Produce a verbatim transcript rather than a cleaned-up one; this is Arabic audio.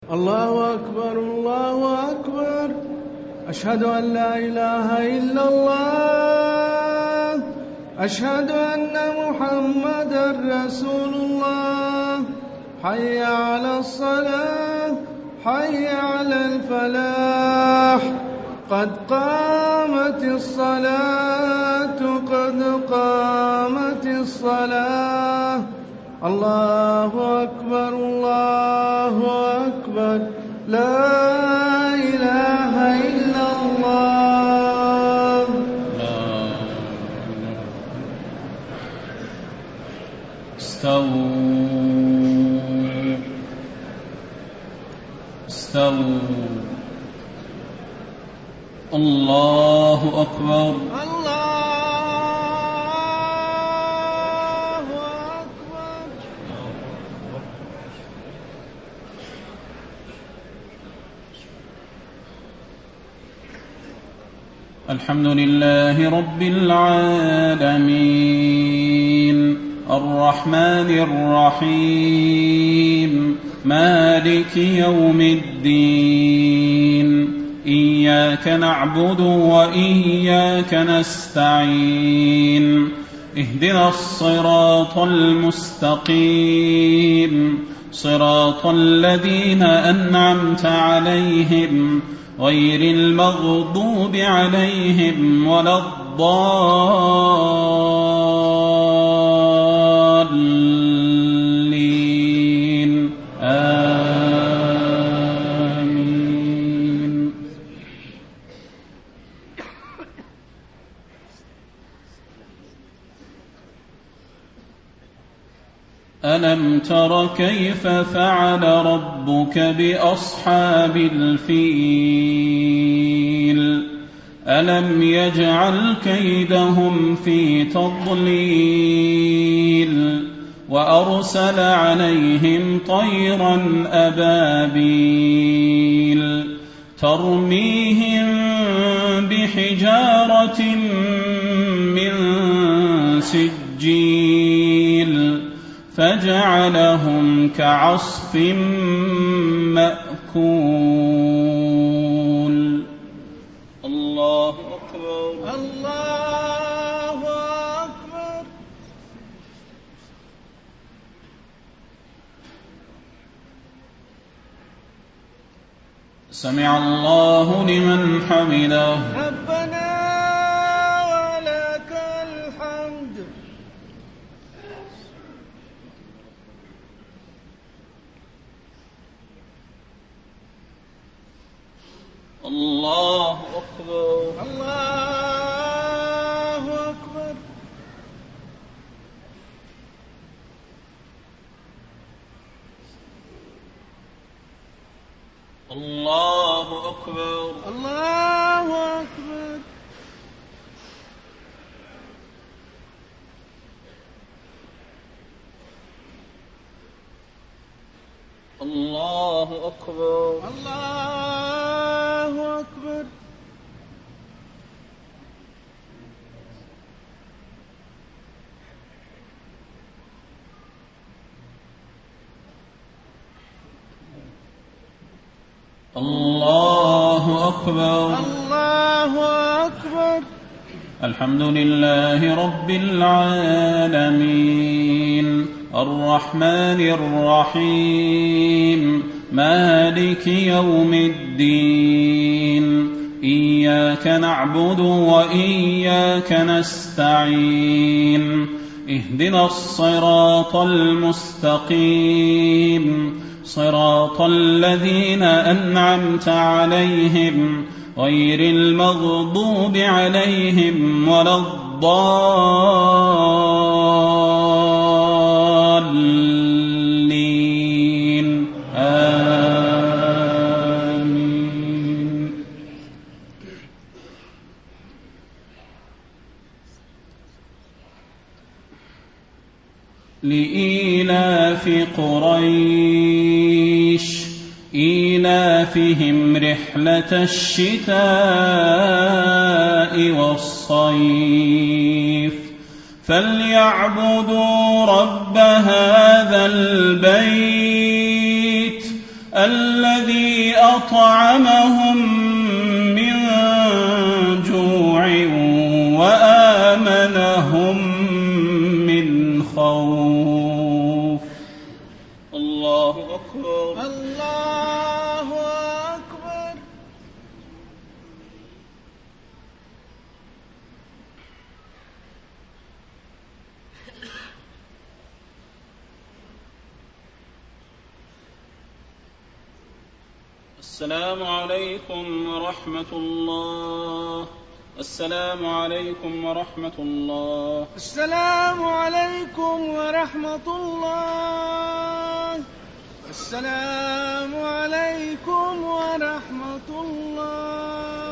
الله أكبر الله أكبر أشهد أن لا إله إلا الله أشهد أن محمدا رسول الله حي على الصلاة حي على الفلاح قد قامت الصلاة قد قامت الصلاة الله أكبر الله أكبر لا إله إلا الله استووا استووا الله أكبر الحمد لله رب العالمين الرحمن الرحيم مالك يوم الدين إياك نعبد وإياك نستعين اهدنا الصراط المستقيم صراط الذين أنعمت عليهم غير المغضوب عليهم ولا الضالين آمين. ألم تر كيف فعل ربك بأصحاب الفيل ألم يجعل كيدهم في تضليل وأرسل عليهم طيرا أبابيل ترميهم بحجارة من سجيل فجعلهم كعصف مأكول. الله أكبر الله أكبر. سمع الله لمن حمده. ربنا ولك الحمد. الله أكبر الله أكبر. الله أكبر الله أكبر. الله أكبر الله أكبر. الله أكبر الله أكبر. الحمد لله رب العالمين الرحمن الرحيم مالك يوم الدين إياك نعبد وإياك نستعين اهدنا الصراط المستقيم صراط الذين أنعمت عليهم غير المغضوب عليهم ولا الضالين آمين. لإيلاف قريش إيلافهم رحلة الشتاء والصيف فليعبدوا رب هذا البيت الذي أطعمهم من جوع وآمنهم من خوف. الله أكبر. الله أكبر. السلام عليكم ورحمة الله. السلام عليكم ورحمة الله. السلام عليكم ورحمة الله. السلام عليكم ورحمة الله.